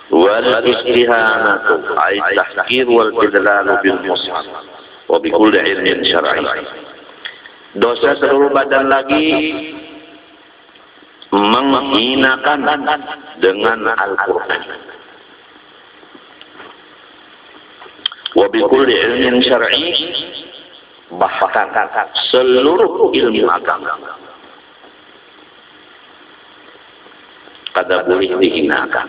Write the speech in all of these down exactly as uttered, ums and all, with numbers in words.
wal istihanatu ay tahqir wal idlal bil mushaf wa bi kulli ilmin syar'i. Dosa seluruh badan lagi menghinakan dengan Al-Qur'an. Wa bi kulli ilmin syar'i, bahkan seluruh ilmu agama kada boleh dihinakan.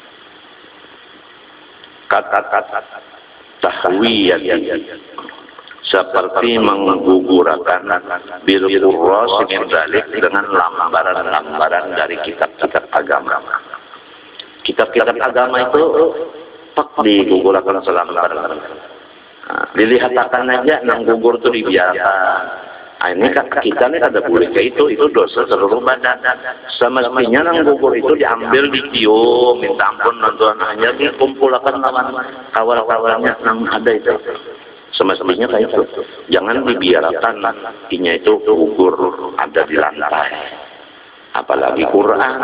Kata-kata tahwiyat seperti menggugurkan bil qurras min dalik dengan lambaran-lambaran dari kitab-kitab agama. Kitab-kitab agama itu tak digugurkan selambaran. Nah, dilihatkan aja nang gugur itu dibiarkan. Nah, ini kan kita nih ada boleh kayak itu, itu dosa seluruh badan. Semestinya nang gugur itu diambil, dicium, minta ampun nonton hanya dikumpulkan lawan kawal-kawalnya nang ada itu. Semestinya kayak itu. Jangan dibiarkan inya itu gugur ada di lantai. Apalagi Quran.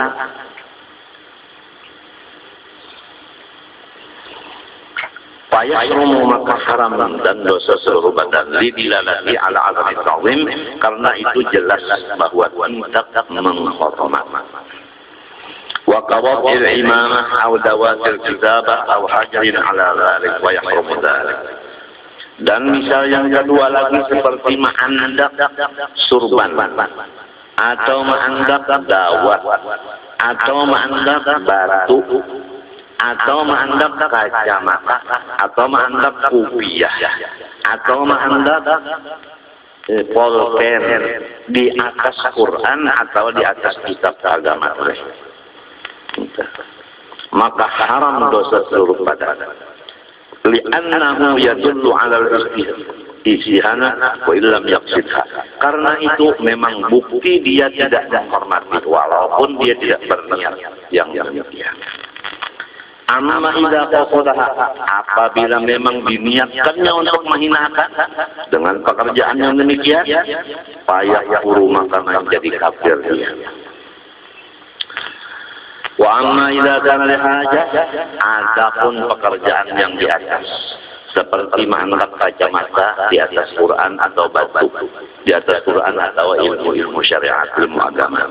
Fayahrumu maka haram dan dosa seluruh badan lidilalati ala azami ta'zim, karena itu jelas bahwa tidak menghormat. Wa qawatil imamah aw dawatil kitabah aw hajarin ala dzalik wa yahrumu dzalik. Dan misal yang kedua lagi seperti ma'andak surban atau ma'andak dawat atau ma'andak batu atau ma'andak kacamata atau ma'andak kupiah atau ma'andak eh, polpen di atas Quran atau di atas kitab agama, maka haram dosa seluruh badan. Li'annahu yadullu 'ala al-istihana wa illam yaqsidha. Karena itu memang bukti dia tidak menghormati walaupun dia tidak berniat yang demikian. Amma idza qasadaha, apabila memang diniatkannya untuk menghinakan dengan pekerjaan yang demikian, payah kuru maka menjadi kafir dia. Wa amma idza kana lihajah, adapun pekerjaan yang di atas seperti mengangkat kacamata di atas Quran atau batu di atas Quran atau ilmu-ilmu syariat, ilmu agama.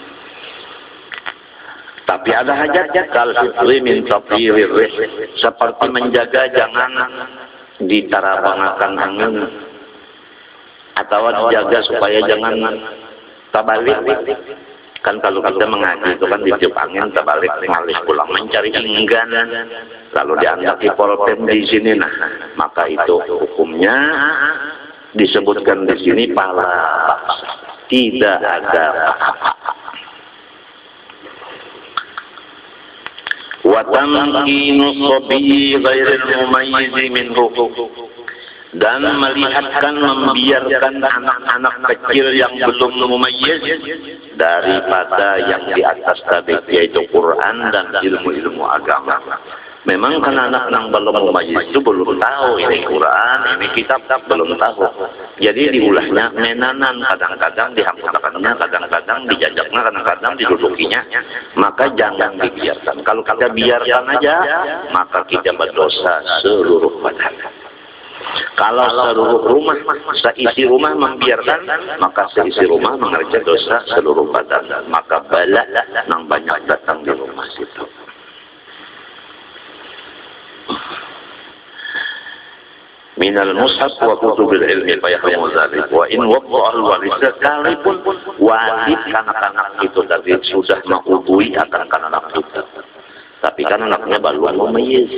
Tapi ada hajatnya kalau fitri min tafhirir rih, seperti menjaga jangan ditarabangakan angin atau dijaga supaya jangan terbalik. Kan kalau kita mengaji itu kan ditiup angin terbalik, ngalih pulang mencari enggan lalu diandaki polpen di sini, nah maka itu hukumnya disebutkan di sini pala tidak ada apa-apa. Wa tamkinu sabi ghairil mumayyiz minhu, dan melihatkan membiarkan anak-anak kecil yang belum mumayyiz daripada yang di atas tadi yaitu Quran dan ilmu-ilmu agama. Memang kan anak yang belum mumayyiz itu belum tahu ini Quran, ini kitab, belum tahu. Jadi diulahnya menanan, kadang-kadang dihampurkannya, kadang-kadang dijajaknya, kadang-kadang didudukinya. Maka jangan dibiarkan. Kalau kita biarkan aja, maka kita berdosa seluruh badan. Kalau seluruh rumah, seisi rumah membiarkan, maka seisi rumah mengerjakan dosa seluruh badan. Maka bala yang banyak datang di rumah situ. Minal mushaf wa kutubil ilmi fayahrumu dzalik wa in waqa'a al-walid, sekalipun walid kanak-kanak itu tadi sudah mengubui akan kanak itu, tapi kan anaknya baru mumayyiz.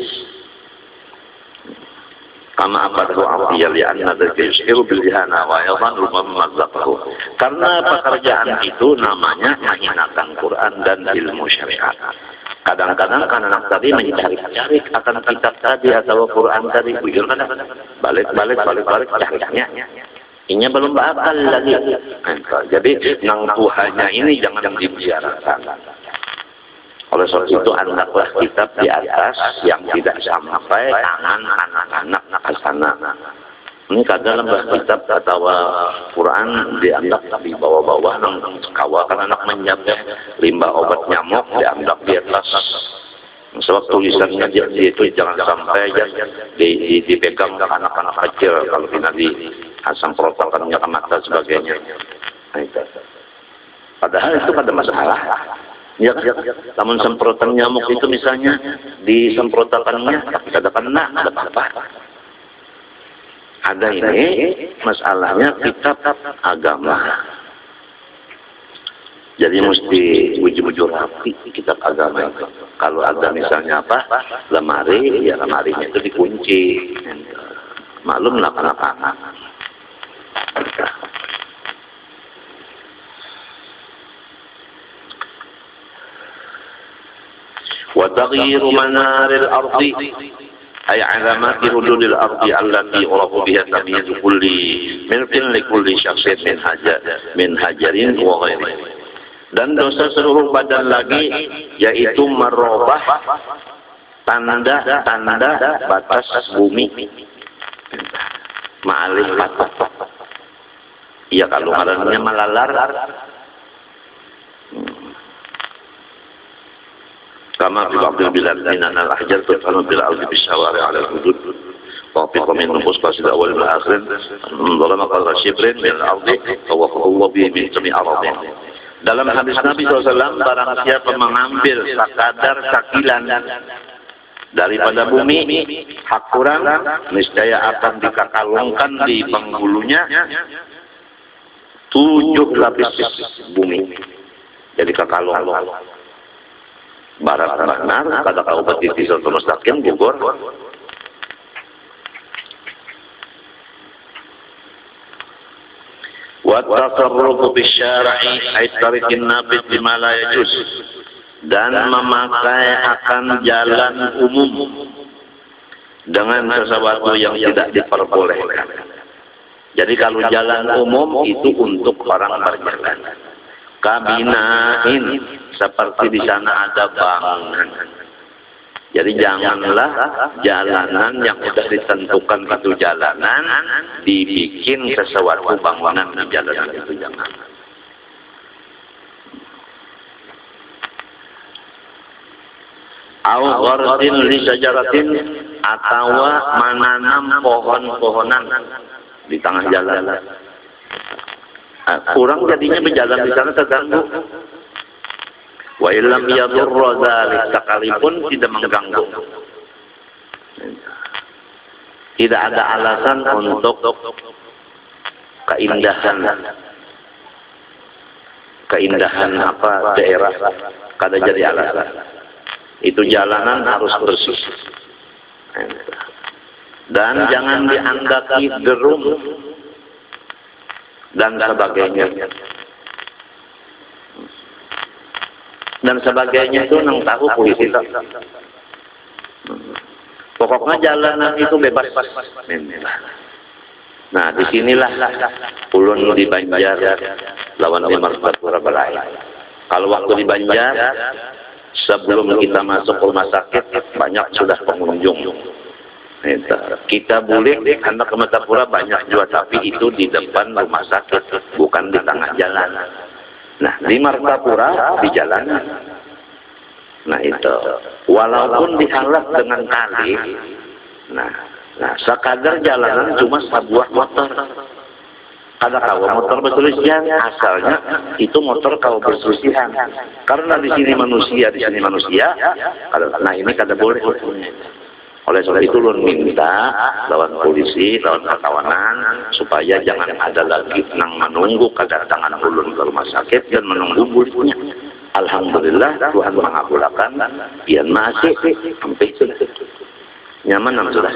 Kama abadu afiya li'anna dzalika yushiru bil ihana wa yadhan rumma mazzaqahu, karena pekerjaan itu namanya menghinakan Quran dan ilmu syariat. Kadang-kadang kan anak tadi mencari-cari akan kitab tadi atau Quran tadi, balik-balik balik-balik carinya, ini belum bakal lagi. Jadi nang Tuhannya ini jangan dibiarkan. Oleh sebab itu andaklah kitab di atas yang tidak sampai tangan anak-anak ke sana. Ini kadang dalam kitab atau Quran dianggap di bawah-bawah nang kawakan anak menjaga limbah obat nyamuk dianggap di atas Sebab tulisannya dia, dia itu jangan sampai ya, di, di, dipegang anak-anak kecil kalau tidak dihasang protokolnya ke mata sebagainya. Nah, itu. Padahal itu ada masalah. Ya kan? Namun semprotan nyamuk itu misalnya disemprotakannya tidak kena, ada apa-apa. Ada ini masalahnya kitab agama. Jadi mesti bujur-bujur rapi kitab agama itu. Kalau ada misalnya apa, lemari, ya lemarinya itu dikunci. Maklum lah kenapa. Wa taghyiru manaril ardi ay alamati hududil ardi allati urafu biha tamyizu kulli milkin li kulli syakhsin min hajar min hajarin wa ghairihi. Dan dosa seluruh badan lagi yaitu merubah tanda-tanda batas bumi ma'alih batas. Ya kalau ngarannya malalar kama fi ba'dil bilad minan al-ahjar tutanu bil ardi bisyawari' 'ala al-hudud wa fi qamin nufus qasid awal wal akhir dhalama qadra shibrin min al-ardi wa huwa bi min jami' aradin. Dalam hadis Nabi shallallahu alaihi wasallam, barang siapa mengambil sekadar sakilan daripada bumi, hak kurang, niscaya akan dikakalungkan di penghulunya tujuh lapis bumi. Jadi kakalung. Barat benar, kata kaubat di Suratul Mustaqim, gugur. Wa tasarrufu bisyara'i ay tariqin nabit bima la yajuz, dan memakai akan jalan umum dengan sesuatu yang tidak diperbolehkan. Jadi kalau jalan umum itu untuk orang berjalan. Kabinain, seperti di sana ada bangunan. Jadi janganlah jalanan yang sudah ditentukan itu jalanan dibikin sesuatu bangunan di jalanan itu, jangan. Au gharsin li syajaratin, atau menanam pohon-pohonan di tengah jalan. Nah, kurang jadinya berjalan di sana terganggu. Wa illam yadurra dzalik, sekalipun tidak mengganggu. Tidak ada alasan untuk keindahan keindahan apa daerah kada jadi alasan. Itu jalanan harus bersih. Dan jangan diandaki derum dan sebagainya. Dan sebagainya itu nang tahu polisi tak. Pokoknya jalanan itu bebas. Nah, disinilah ulun di Banjar lawan di Martapura Balai. Kalau waktu di Banjar, sebelum kita masuk rumah sakit, banyak sudah pengunjung. Kita boleh anak ke Martapura banyak juga, tapi itu di depan rumah sakit, bukan di tengah jalan. Nah, di Martapura di jalan. Nah, itu walaupun dihalat dengan kali, nah, nah sekadar jalanan cuma sebuah motor. Kada kau motor berselisihan, asalnya itu motor kau berselisihan. Karena di sini manusia, di sini manusia, kada, nah ini kada boleh. Oleh sebab itu ulun minta lawan polisi, lawan perkawanan supaya jangan ada lagi nang menunggu kedatangan ulun ke rumah sakit dan menunggu bulinya. Alhamdulillah Tuhan mengabulkan, pian masih sampai nyaman nam sudah.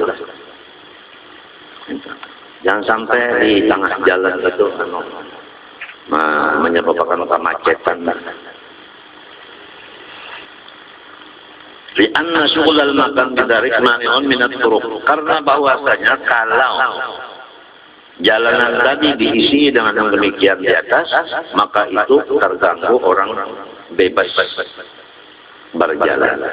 Jangan sampai di tengah jalan itu menyebabkan kemacetan. Lianna syughul makan bidarik mani'un minat turuq, karena bahwasanya kalau jalanan tadi diisi dengan yang demikian di atas, maka itu terganggu orang bebas berjalan.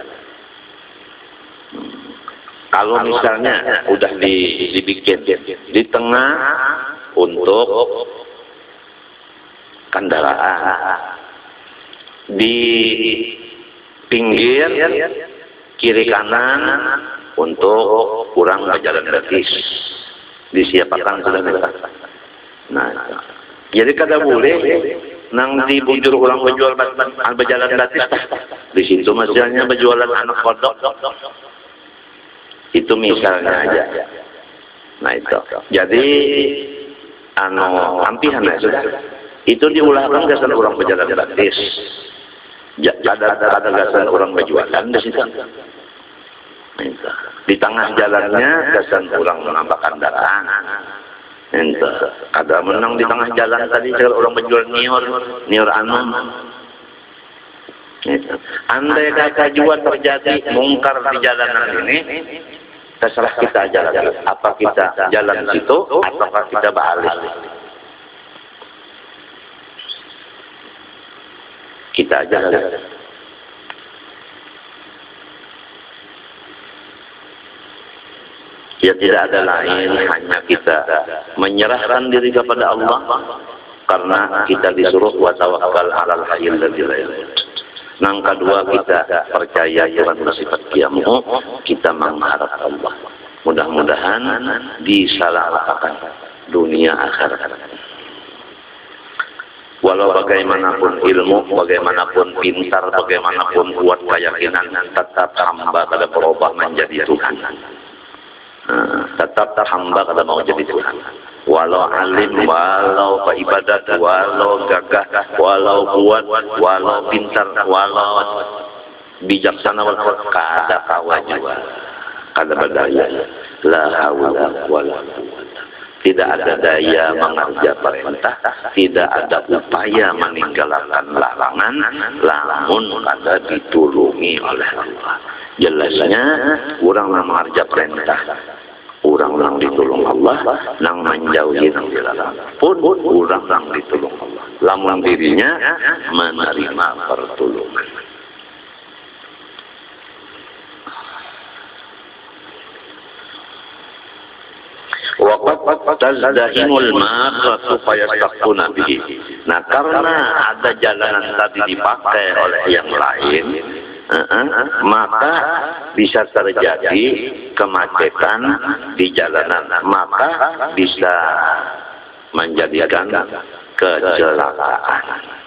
Kalau misalnya udah dibikin di tengah untuk kendaraan, di pinggir kiri kanan untuk kurang berjalan gratis. Disiapkan sudah mereka. Nah, jadi kada boleh nang di bujur orang berjual berjalan gratis. Di situ misalnya berjualan anak kodok. Itu misalnya aja. Nah itu. Jadi anu ampihan ya sudah. Itu diulahkan gasan orang berjalan gratis. Ada ada gasan orang berjualan di situ. Itu. Di tengah jalannya gasan orang menambah kendaraan. Itu. Ada menang di tengah jalan tadi orang berjual nior, nior anu. Itu. Andai kata juga terjadi mungkar di jalanan ini, terserah kita jalan. Apa kita jalan situ, ataukah kita balik? Kita jalan. Ya tidak ada lain, hanya kita menyerahkan diri kepada Allah, karena kita disuruh wa tawakkal 'alal hayyil ladzi la yamut. Nang kedua kita percaya Tuhan bersifat qiyamu, kita mengharap Allah. Mudah-mudahan disalahkan dunia akhirat. Walau bagaimanapun ilmu, bagaimanapun pintar, bagaimanapun kuat keyakinan, tetap hamba kada berubah menjadi Tuhan. Nah, tetap hamba kada mau jadi Tuhan. Walau alim, walau ibadat, walau gagah, walau kuat, walau pintar, walau bijaksana, walau kada kawa juga, kada berdaya. La haula wala quwwata. Tidak ada daya mengerja perintah, tidak ada upaya meninggalkan larangan, lamun kada ditulungi oleh Allah. Jelasnya orang mengerja perintah, orang yang ditolong Allah, nang menjauhi nang dilarang pun orang yang ditolong Allah. Lamun dirinya menerima pertolongan. Waqad tazdahimul marratu fayastaquna bihi. Nah, karena ada jalanan tadi dipakai oleh yang lain, Uh, uh, maka bisa terjadi kemacetan di jalanan, maka bisa menjadikan kecelakaan.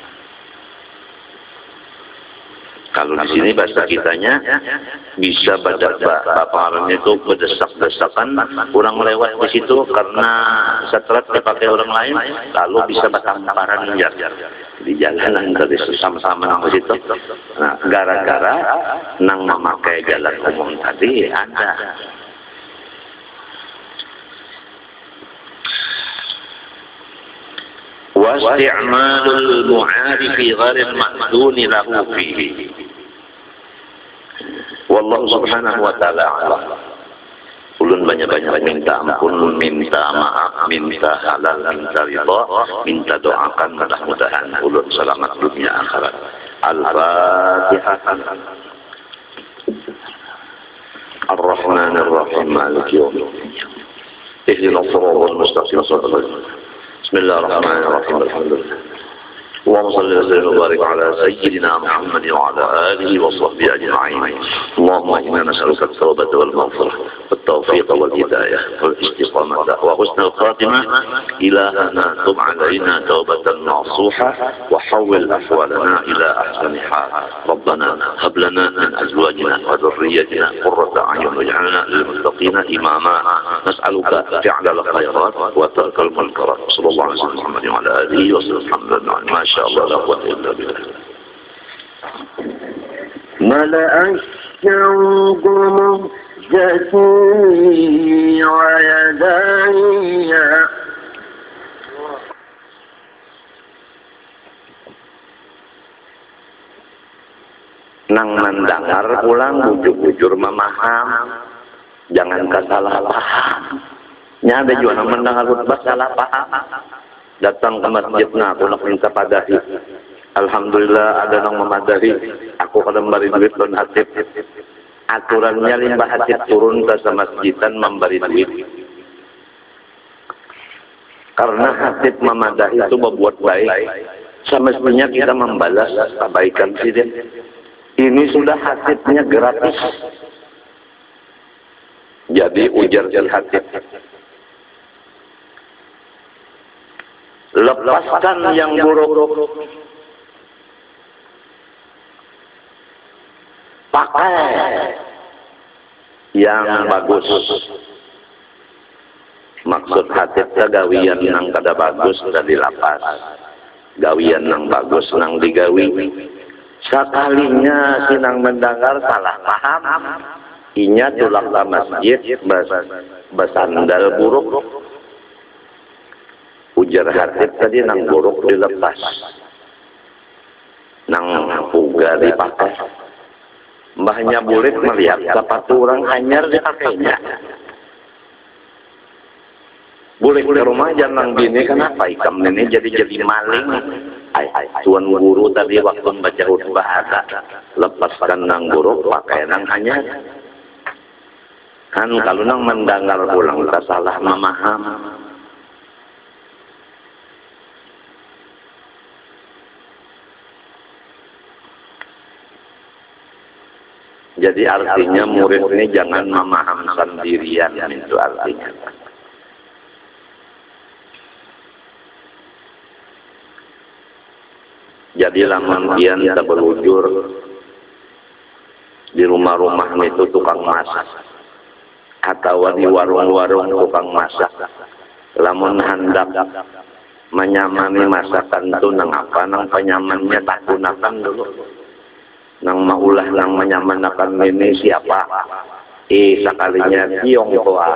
Kalau di sini bahasa kitanya bisa pada bapak itu berdesak-desakan, kurang lewat di situ karena setelah dipakai orang lain, lalu bisa bertamparan di jalanan tadi sama-sama nang di situ. Nah, gara-gara nang memakai jalan umum tadi ada. Wasti'malul mu'arifi gharil ma'duni lahu fihi. Wallahu subhanahu wa ta'ala a'lam. Ulun banyak-banyak minta ampun, minta maaf, minta halal, minta ridha, minta doakan mudah-mudahan ulun selamat dunia akhirat. Al-Fatihah. Ar-Rahmanir Rahim. Maliki yaumiddin. Ihdinas siratal mustaqim. Bismillahirrahmanirrahim. Alhamdulillah. اللهم صل وسلم وبارك على سيدنا محمد وعلى آله وصحبه أجمعين. اللهم إنا نسألك التوبة والمغفرة والتوفيق والهداية والاستقامة وحسن الخاتمة. إلهنا تب علينا توبة نصوحة وحول أحوالنا إلى أحسن حال. ربنا هب لنا من أزواجنا وذريتنا قرة أعين واجعلنا للمتقين إماما. نسألك فعل الخيرات وترك المنكرات. صلى الله عليه وسلم محمد وعلى آله وصحبه أجمعين. ما شاء الله لا قوة إلا بالله. ملأ الشوق مهجتي ويداي nang mendengar pulang bujur-bujur memaham, jangan salah paham. Nya ada juga nang mendengar khutbah salah paham. Datang ke masjid, nah aku nak minta padahi. Alhamdulillah ada nang memadahi. Aku kadang beri duit dan hatib. Aturannya limbah hatib turun ke masjidan memberi duit. Karena hatib memadahi itu membuat baik. Semestinya kita membalas kebaikan sih. Ini sudah hatibnya gratis. Jadi ujar si hatib, lepaskan yang buruk, pakai yang bagus. Maksud hatib gawian nang kada bagus sudah dilapas, gawian nang bagus nang digawi. Sekalinya sinang mendengar salah paham, inya tulak ke masjid bas, basandal buruk. Ujar hatib tadi nang buruk dilepas, nang puga dipakai. Mbahnya bulik melihat sepatu orang hanyar dipakainya. Bulik di rumah jangan bini, kenapa ikam ini jadi-jadi maling. Ay, ay, tuan guru tadi waktu baca khutbah ada, lepaskan nang buruk pakai nang hanyar. Kan kalau nang mendengar pulang kita salah memaham. Jadi artinya murid ini jangan memaham sendirian, itu artinya. Jadi lamun pian tak berujur di rumah-rumah itu tukang masak atau di warung-warung tukang masak. Lamun hendak menyamani masakan itu nang apa, nang penyamannya tak gunakan dulu. Nang maulah nang menyamanakan ini siapa? Eh sekalinya Tionghoa.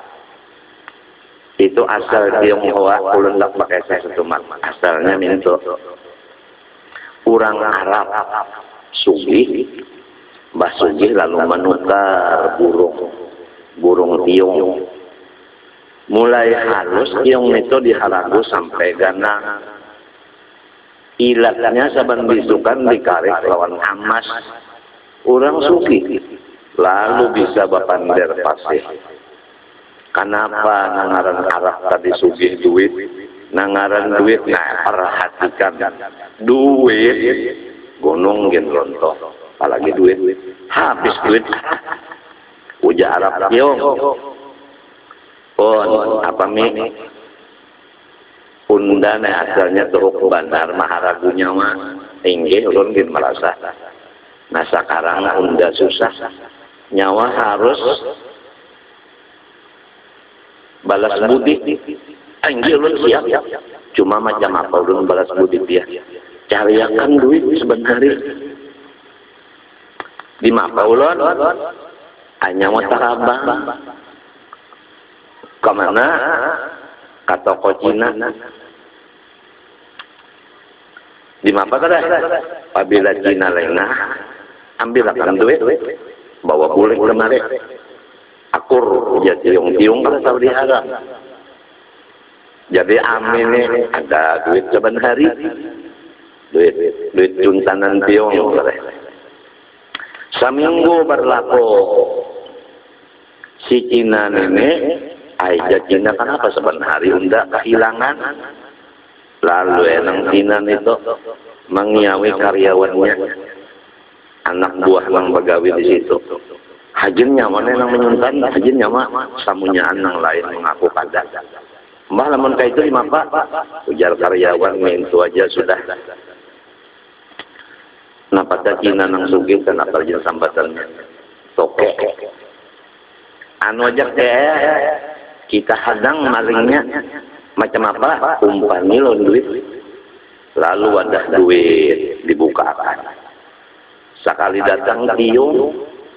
Itu asal Tionghoa, ulun tak pakai saya setumat. Asalnya minto orang Arab Sugih, Mbah Sugih lalu menukar burung, burung tiung. Mulai halus tiung itu dihalagu sampai gana. Ilatnya saban bisukan dikarik lawan amas. Orang Sugih lalu bisa bapander pasih. Kenapa nangaran Arab tadi Sugih duit? Nangaran duit, nah perhatikan duit gunung gen rontoh, apalagi duit habis duit uja Arab tiong pun apa mi undan asalnya turuk bandar maharagunya mah tinggi ulun gen merasa. Nah sekarang unda susah, nyawa harus balas budi. Anjir ulun siap, cuma macam apa ulun balas budi dia. Cariakan duit sebenarnya. Di mapa ulun? Hanya mau tarabang. Kemana? Ke toko Cina. Di mapa kada? Apabila Cina lengah, ambil akan duit, bawa bulik kemari. Akur jadi tiung-tiung kada Saudi Arab. Jadi amin ini ada duit saban hari, duit duit juntanan tiung. Seminggu berlaku si Cina ini, aja Cina kenapa saban hari unda kehilangan. Lalu enang Cina itu mengiawi karyawannya, anak buah yang begawi di situ. Hajinnya mana yang menyuntan, hajinnya mah samunya anang lain mengaku kada. Mbah lamun kayak itu lima pak, ujar karyawan itu aja sudah. Napa Cina nang Sugih kan apa aja sambatannya, toke. Anu aja teh kita hadang malingnya macam apa? Umpan nilon duit, lalu wadah duit dibukakan. Sekali datang tiung,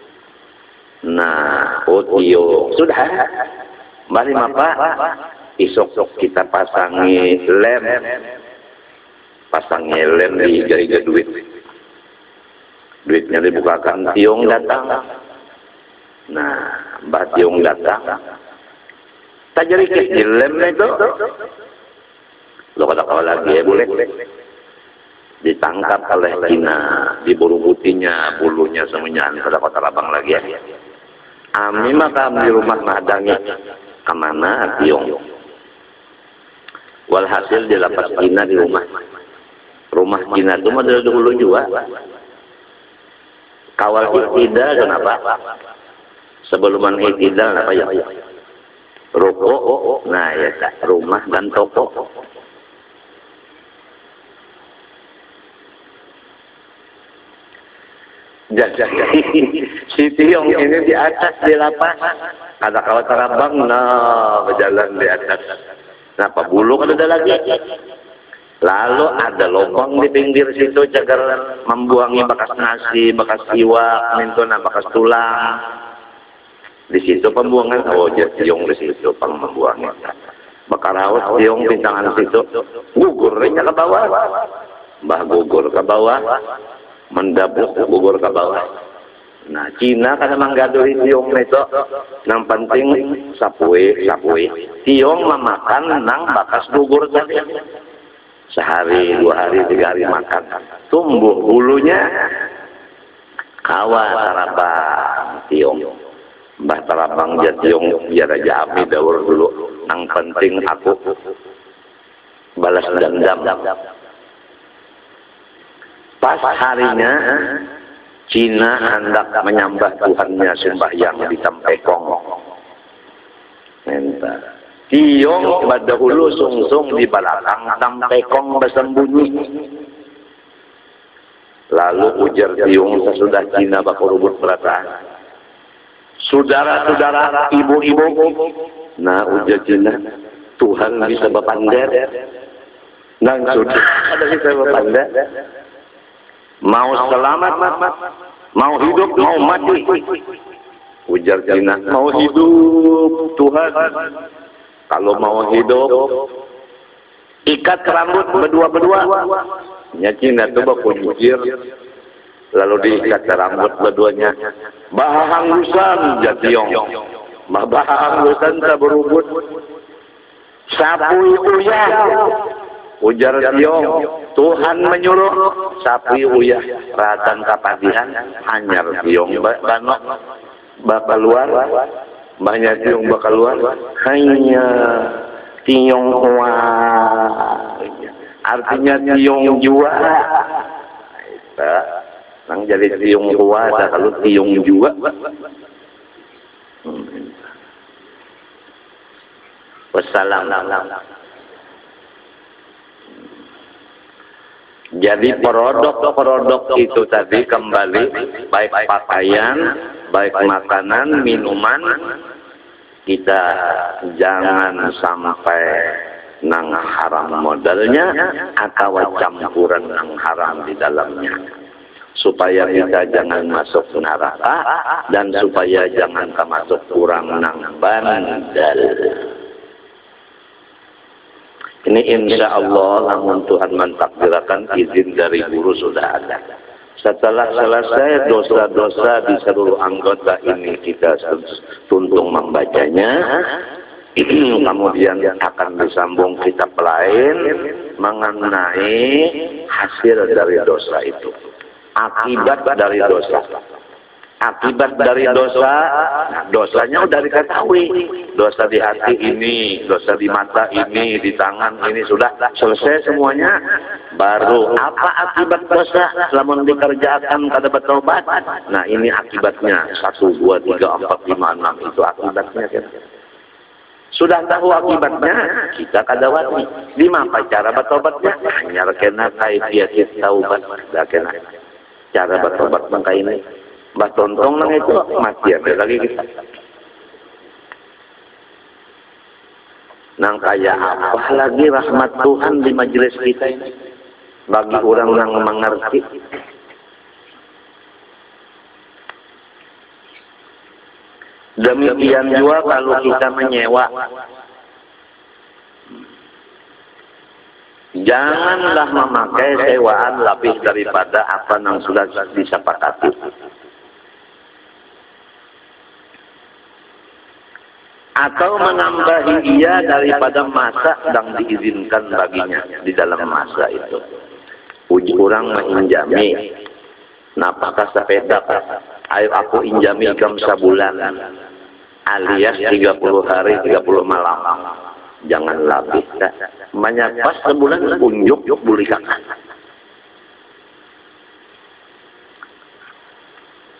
nah oh tiung sudah, balik apa? Isok-sok kita pasangi lem, pasangi lem di iga-iga duit. Duitnya dibukakan, tiung datang. Nah, mbak tiung datang. Tak jadi di lem itu. Lo kata-kata lagi ya boleh. Ditangkap oleh Cina, diburu putihnya, bulunya semuanya, kata-kata labang lagi ya. Ami maka di rumah mahadangi. Kemana tiung? Walhasil dilapas Cina di rumah. Rumah Cina itu mah dari dulu juga. Kawal iktidal kenapa? Sebelum iktidal apa ya? Ruko, nah ya rumah dan toko. Jadi si Tiong ini di atas di lapas, ada kawat terabang, nah berjalan di atas. Kenapa bulu kan ada lagi? Lalu ada lubang di pinggir situ cagar membuangi bekas nasi, bekas iwak, mintuna bekas tulang. Di situ pembuangan, oh jadi Tiong di situ pang membuangnya. Bakar haus Tiong pintangan situ, gugurnya ke bawah, mbah gugur ke bawah. Mendabuk gugur ke bawah. Nah, Cina kan menggaduhi Tiong itu, yang penting sapui, sapui. Tiong memakan nang bakas gugur tadi. Sehari, dua hari, tiga hari makan. Tumbuh bulunya, kawa tarabang Tiong. Mbah tarabang ya Tiong, biar aja abi daur dulu. Nang penting aku balas dendam. Pas harinya Cina hendak menyembah Tuhannya sembahyang di Tampekong. Entah. Tiong berdahulu sungsung di belakang Tampekong bersembunyi. Lalu ujar Tiong sesudah Cina bakurubut berata. Saudara-saudara, ibu-ibu, nah ujar Cina, Tuhan bisa berpandai. Nang sudah ada bisa berpandai. Mau selamat, mau hidup, mau mati. Ujar Cina, mau hidup Tuhan. Kalau mau hidup, ikat rambut berdua-berdua. Nya Cina coba kunjir, lalu diikat rambut berduanya. Bahanggusan Jationg, bahanggusan tak berubut. Sapu uyah. Ujar Tiong, Tuhan menyuruh sapi uyah ratan kapadihan hanyar Tiong banok bakal luar banyak Tiong bakal luar hanya Tiong ua artinya Tiong jua kita nang jadi Tiong ua kalau Tiong jua wassalam. Jadi produk-produk itu tadi kembali baik pakaian, baik makanan, minuman, kita jangan sampai nang haram modalnya atau campuran nang haram di dalamnya. Supaya kita jangan masuk neraka dan supaya jangan termasuk kurang nang bandal. Ini insya Allah namun Tuhan mentakdirkan izin dari guru sudah ada. Setelah selesai dosa-dosa di seluruh anggota ini kita tuntung membacanya. Kemudian akan disambung kitab lain mengenai hasil dari dosa itu. Akibat dari dosa. Akibat dari dosa, nah dosanya udah diketahui. Dosa di hati ini, dosa di mata ini, di tangan ini sudah selesai semuanya. Baru apa akibat dosa? Selama dikerjakan kada bertobat. Nah ini akibatnya satu, dua, tiga, empat, lima, enam itu akibatnya. Sudah tahu akibatnya, kita kada wani. Lima apa cara bertobatnya? Hanya kena kaifiat taubat, dah kena cara bertobat bangka ini. Mbah Tontong nang itu mati ada lagi kita. Nang kaya apa lagi rahmat Tuhan di majelis kita ini bagi orang yang mengerti. Demikian juga kalau kita menyewa. Janganlah memakai sewaan lebih daripada apa yang sudah disepakati. Atau menambahi ia daripada masa yang diizinkan baginya di dalam masa itu. Uji orang menginjami, napakah sepeda, ayo aku injami kamu sebulan, alias tiga puluh hari, tiga puluh malam. Jangan lebih. Banyak pas sebulan unjuk buli kakak.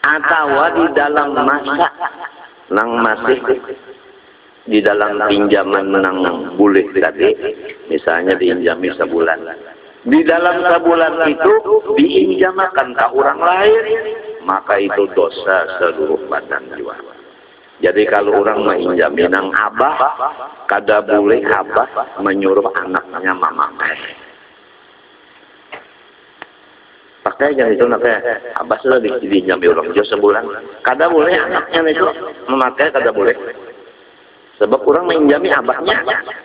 atau di dalam masa nang masih di dalam pinjaman nang boleh tadi, misalnya diinjami sebulan. Di dalam sebulan itu diinjamakan ke orang lain, maka itu dosa seluruh badan jiwa. Jadi kalau orang menginjami nang abah, kada boleh abah menyuruh anaknya memakai. Pakai aja itu naknya abah sudah diinjami orang jauh sebulan. Kada boleh anaknya itu memakai, kada boleh. Sebab orang menginjami abahnya.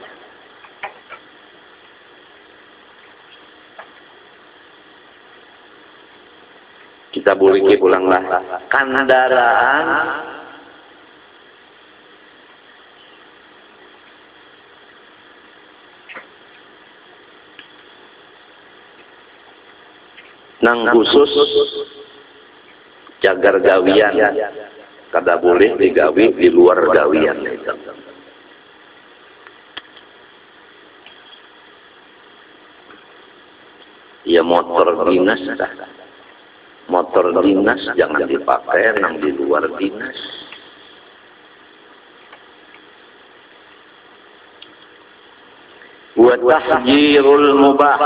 Kita boleh pulanglah kendaraan nang khusus jagar gawian, kada boleh digawi di luar gawian itu. Ya motor dinas dah. Motor dinas jangan dipakai nang di luar dinas. Wa tahjirul mubah,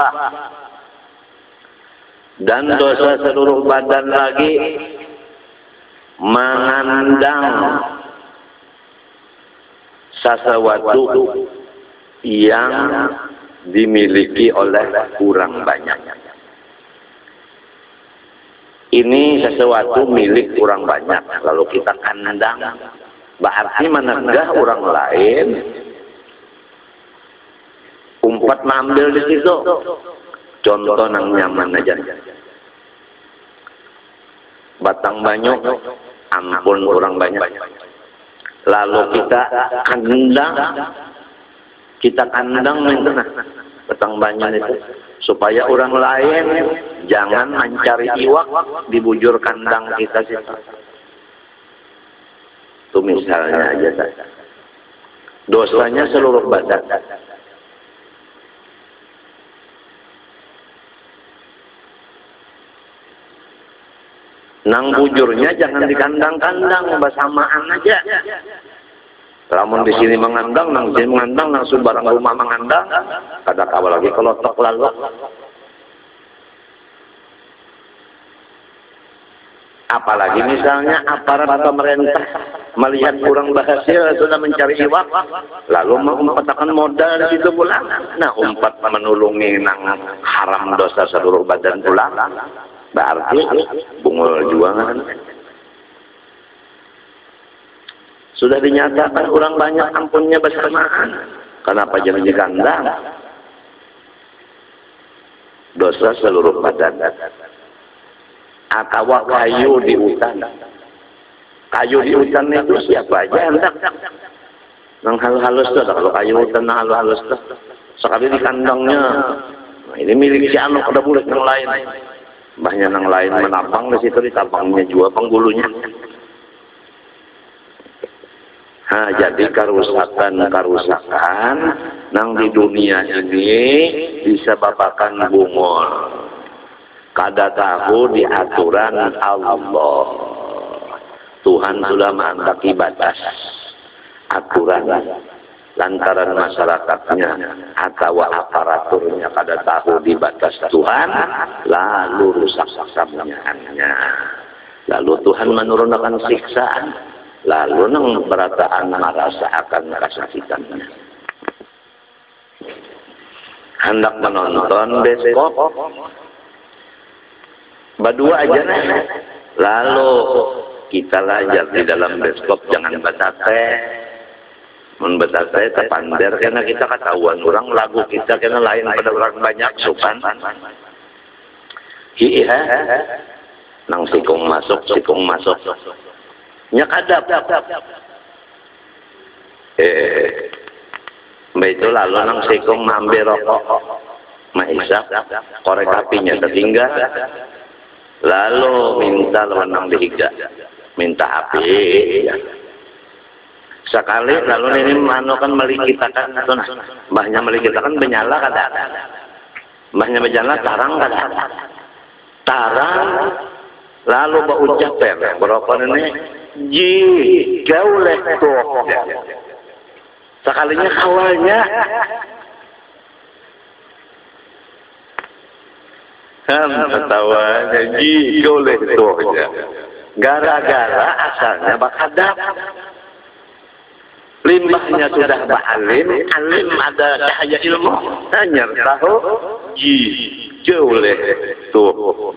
dan dosa seluruh badan lagi mengandang sesuatu yang dimiliki oleh kurang banyak. Ini sesuatu milik kurang banyak. Lalu kita kandang, berarti menegah orang lain umpat mengambil di situ. Contoh nang nyaman aja. Batang banyak, ampun orang banyak. Lalu kita kandang, kita kandang itu nah, batang banyak itu supaya orang lain jangan mencari iwak di bujur kandang kita situ. Itu misalnya aja saja. Dosanya seluruh badan. Nang bujurnya jangan dikandang-kandang, bersamaan aja. Lamun di sini mengandang, nang sini mengandang, nang sembarang rumah mengandang, kada kawal lagi kalau tok lalu. Apalagi misalnya aparat pemerintah melihat kurang berhasil sudah mencari iwak, lalu mengumpatkan modal di situ pula. Nah, umpat menulungi nang haram dosa seluruh badan pula. Berarti bungul juangan. Sudah dinyatakan orang banyak ampunnya bersamaan. Kenapa jangan dikandang? Dosa seluruh badan. Atau kayu di hutan. Kayu di hutan itu siapa aja hendak. Nang halus-halus tuh, kalau kayu hutan nang halus-halus tuh. Sekali di kandangnya. Nah, ini milik si anu, kada boleh yang lain. Banyak yang lain menabang di situ, ditabangnya juga penggulunya. Nah, jadi kerusakan-kerusakan nang di dunia ini disebabkan bungul. Kada tahu di aturan Allah. Tuhan sudah mengangkat batas aturan lantaran masyarakatnya atau aparaturnya kada tahu di batas Tuhan, lalu rusak samanya. Lalu Tuhan menurunkan siksaan. Lalu nang berataan merasa akan kesakitannya. Hendak menonton bioskop, berdua aja nih. Lalu kita lajar di dalam bioskop jangan batate, membatate terpander karena kita ketahuan orang lagu kita karena lain pada orang banyak sukan. Iya, nang sikung masuk, sikung masuk. Nyak adab. Eh, mbak itu lalu nang sikung ambil rokok, maisap, korek apinya tertinggal, lalu minta lawan nang dihiga, minta api. Ya. Sekali lalu ini manu kan melikitakan, atau nah, mbahnya melikitakan menyala kada, mbahnya menyala tarang kada, tarang. Lalu berucap berapa nenek? Ji, kau lektor. Sekalinya awalnya kan ketawanya ji, kau lektor. Gara-gara asalnya bakadap. Limbahnya sudah ba'alim, alim ada cahaya ilmu, hanya tahu ji, kau lektor.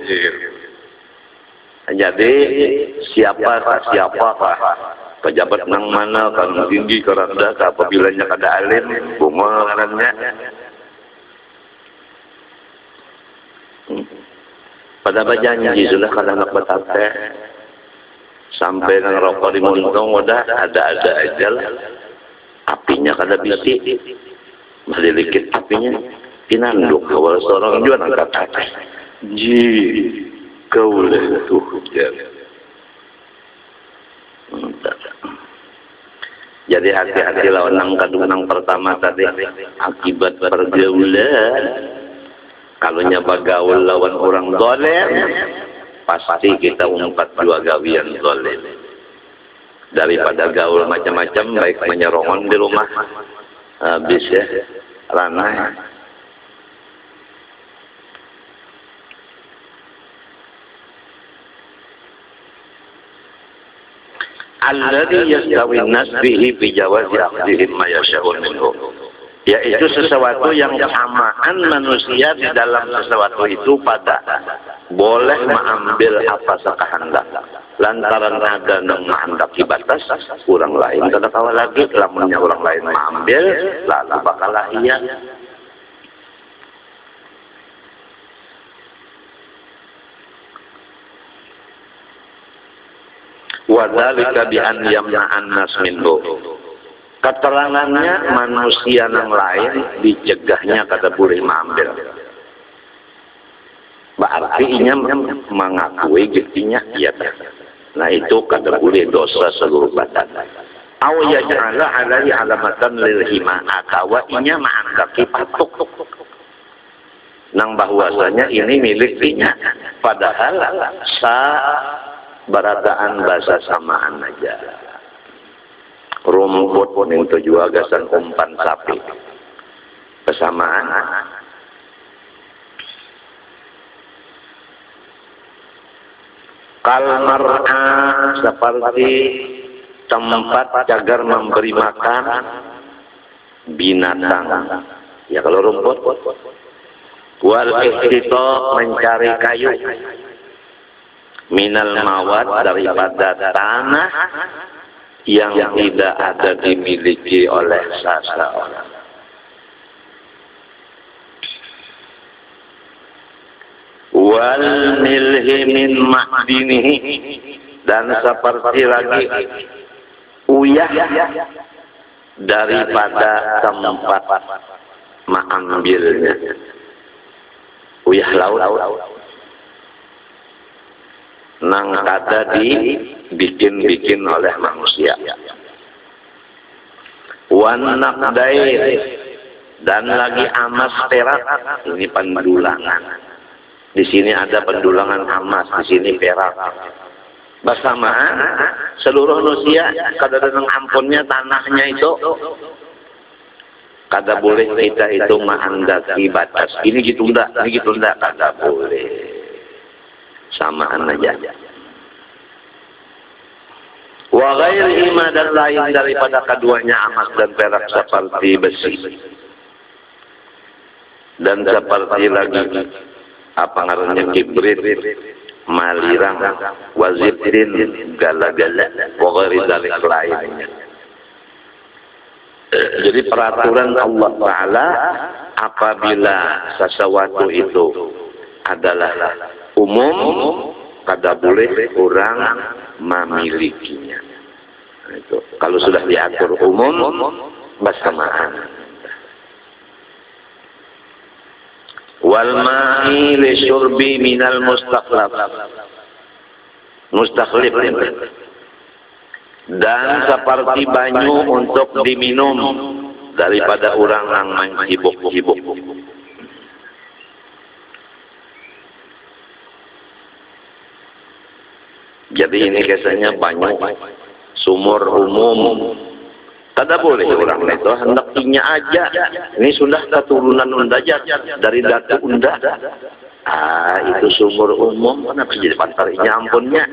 Jadi siapa siapa pejabat nang mana kan tinggi ke rendah apabila nya kada alim bunga karenanya pada berjanji sudah kada nak betapa sampai nang rokok di muntung udah ada-ada aja lah apinya kada bisik masih dikit apinya tinanduk awal seorang juga angkat atas ji kau boleh tuh jadi hati-hati lawan nang kadung pertama tadi akibat pergaulan kalau nyapa gaul lawan orang dolim pasti kita umpat dua gawian dolim daripada gaul macam-macam baik menyerongon di rumah habis ya ranah alladhi yastawi an-nas bihi fi jawazi akhdihim ma yasha'un minhu, yaitu sesuatu yang samaan manusia di dalam sesuatu itu pada boleh mengambil apa sekehendak lantaran ada yang menghendaki batas orang lain kada kawa lagi lamunnya orang lain mengambil lalu bakalah iya wadzalika bi an yamna'an nas minhu. Keterangannya manusia yang lain dicegahnya kada boleh mengambil. Berarti inya mengakui getinya iya. Nah itu kada boleh dosa seluruh badan. Aw yaj'ala alaihi alamatan lil hima akawa inya mengandaki patuk. Nang bahwasanya ini milik inya. Padahal sa barataan bahasa samaan aja. Rumput pun itu juga gasan umpan sapi. Kesamaan. Kalmar'a seperti tempat cagar memberi makan binatang. Ya kalau rumput. Wal ihtito mencari kayu. Minal mawad daripada tanah yang tidak ada dimiliki oleh seseorang. Wal milhi min ma'dinihi dan seperti lagi uyah daripada tempat mengambilnya. Uyah laut. Nang kada dibikin-bikin oleh manusia. Wan naqdain dan lagi amas perak ini pendulangan. Di sini ada pendulangan emas, di sini perak. Bersamaan seluruh manusia kada ada ampunnya tanahnya itu. Kada boleh kita itu menghendaki batas. Ini gitu ndak, ini gitu ndak, kada boleh. Samaan aja. Wa ghairihi dan lain daripada keduanya emas dan perak seperti besi. Dan seperti lagi apa ngarannya kibrit, malirang, wazibrin, gala-gala, wa ghairi dzalik lainnya. Jadi peraturan Allah Ta'ala apabila sesuatu itu adalah umum, kada boleh orang memilikinya. Itu. Kalau sudah diatur umum, bersamaan. Wal ma'i li syurbi minal mustakhlaf. Mustakhlif. Dan seperti banyu untuk diminum daripada orang yang mencibuk-cibuk. Jadi ini kisahnya banyak sumur umum. Tidak boleh orang itu hendaknya aja. Ini sudah keturunan undajat dari datu unda. Ah, itu sumur umum. Kenapa jadi pantarinya ampunnya?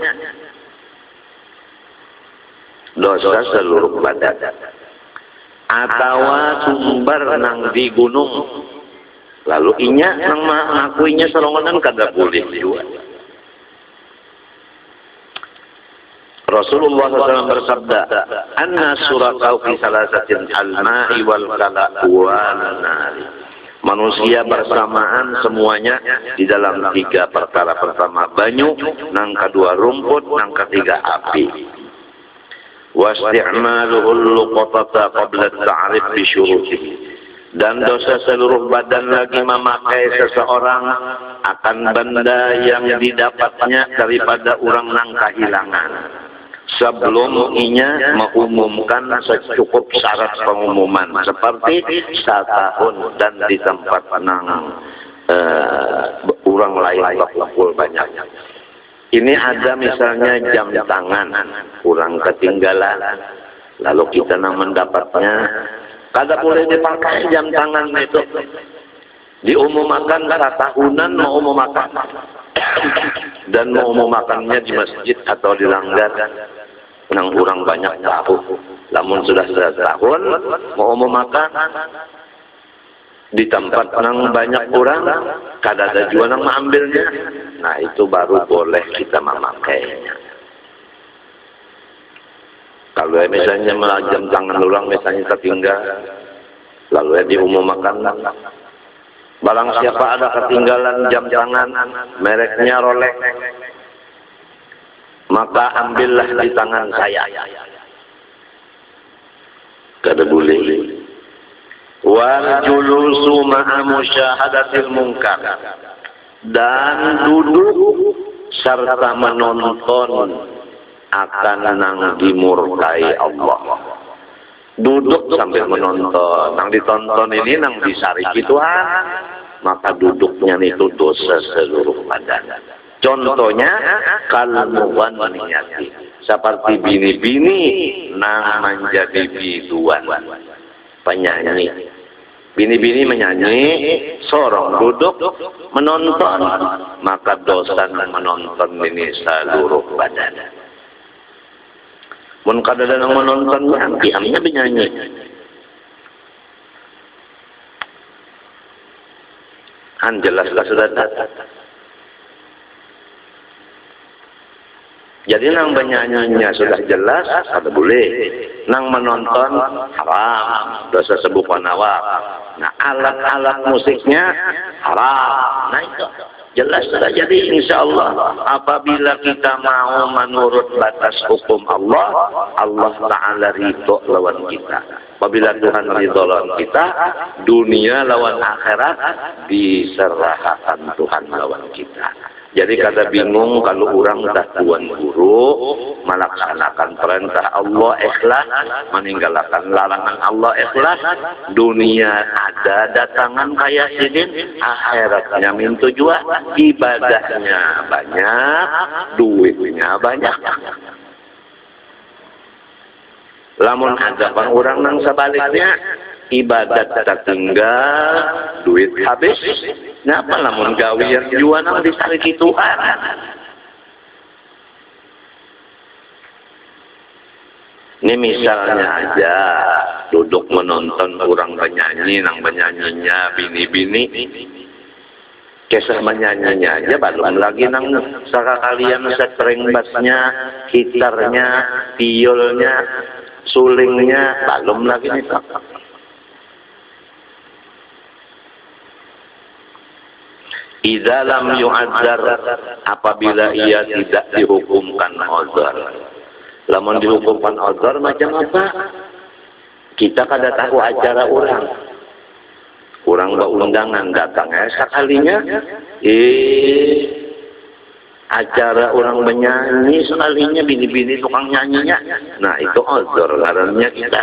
Dosa seluruh badan. Atau sumber nang di gunung. Lalu inya nang ngakuinya selongonan kada boleh juga. Rasulullah shallallahu alaihi wasallam bersabda, "Anna surakau fi salasatin al-ma'i wal kala' wal nari." Manusia bersamaan semuanya di dalam tiga perkara. Pertama banyu, nang kedua rumput, nang ketiga api. Wasti'maluhul luqatata qabla at-ta'rif bi syurutihi. Dan dosa seluruh badan lagi memakai seseorang akan benda yang didapatnya daripada orang nang kehilangan. Sebelum inya mengumumkan secukup syarat pengumuman seperti setahun dan di tempat nang uh, orang lain berkumpul banyak. Ini ada misalnya jam tangan kurang ketinggalan, lalu kita nang mendapatnya kada boleh dipakai jam tangan itu. Diumumkan setahunan mau umumkan dan mau umumkannya di masjid atau di langgar nang kurang banyak tahu. Namun sudah setahun mau umumkan di tempat nang banyak orang, kada ada juga nang mengambilnya. Nah itu baru boleh kita memakainya. Kalau misalnya melajam tangan orang misalnya tertinggal, lalu ya diumumkan, barang siapa ada ketinggalan jam tangan mereknya Rolex, maka ambillah di tangan saya. Kada boleh. Wal julusu ma'a musyahadatil munkar, dan duduk serta menonton akan nang dimurkai Allah. Duduk sambil menonton, nang ditonton ini nang disariki Tuhan, maka duduknya itu dosa seluruh badan. Contohnya kalmuwan niyati, seperti bini-bini nang menjadi biduan, penyanyi. Bini-bini menyanyi, seorang duduk menonton, maka dosa menonton ini seluruh badan. Mun kada ada yang menontonnya, diamnya menyanyi. Han jelaslah sudah datang. Jadi nang penyanyinya sudah jelas, kada boleh. Nang menonton haram, dosa sebuah nawab. Nah alat-alat musiknya haram. Nah itu jelas sudah. Jadi insya Allah apabila kita mau menurut batas hukum Allah, Allah Ta'ala ridho lawan kita. Apabila Tuhan ridho lawan kita, dunia lawan akhirat diserahkan Tuhan lawan kita. Jadi kada bingung kalau orang dah tuan guru melaksanakan perintah Allah ikhlas, meninggalkan larangan Allah ikhlas, dunia ada datangan kaya sidin, akhiratnya mintu jua, ibadahnya banyak, duitnya banyak. Lamun ada pang orang nang sebaliknya, ibadat tertinggal, duit habis. Napa lamun gawian jua nang disariki Tuhan. Ini misalnya aja duduk menonton orang penyanyi, nang penyanyinya bini-bini, kisah menyanyinya aja belum lagi nang sekalian string bassnya, gitarnya, violnya, sulingnya, belum lagi nih. Idza lam yu'adzar, apabila ia tidak dihukumkan uzur. Lamun dihukumkan uzur macam apa? Kita kada tahu acara orang. Orang berundangan datang eh sekalinya eh acara orang menyanyi sekalinya bini-bini tukang nyanyinya. Nah itu uzur ngarannya kita.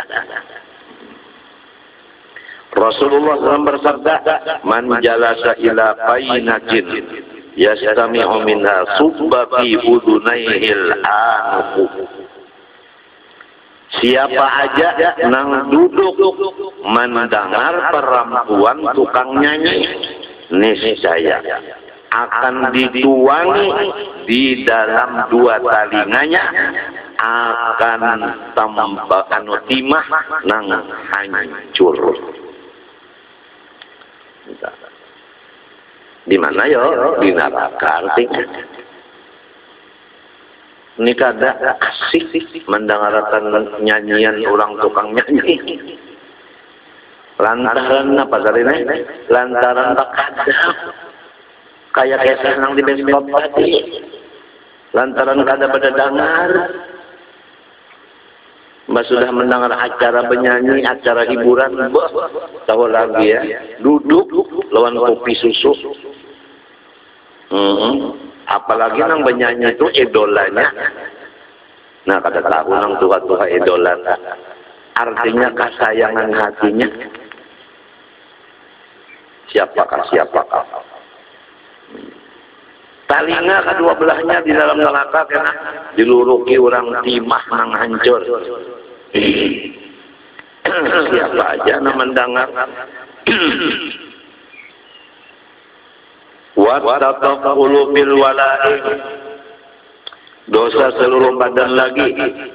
Rasulullah shallallahu alaihi wasallam bersabda, "Man jalasa ila painatin yastami'u minha subba fi udhunaihil anuku. Siapa aja nang duduk mendengar perempuan tukang nyanyi, niscaya akan dituangi di dalam dua telinganya, akan tambah anu timah nang hancur. Di mana yo? Di neraka artinya. Ini kada asik mendengarkan nyanyian orang tukang nyanyi. Lantaran apa tadi nih? Lantaran tak ada. Kayak kisah nang di bioskop tadi. Lantaran kada pada dengar. Mbak sudah mendengar acara penyanyi, acara hiburan, bah, tahu lagi ya. Duduk lawan kopi susu. Hmm. Apalagi nang penyanyi itu idolanya. Nah, kada tahu nang tua-tua idola. Artinya kesayangan hatinya. Siapakah siapakah? Talinga kedua belahnya di dalam neraka kena diluruki orang timah nang hancur. Siapa aja nang mendengar. Wa tataqulu bil wala'i, dosa seluruh badan lagi.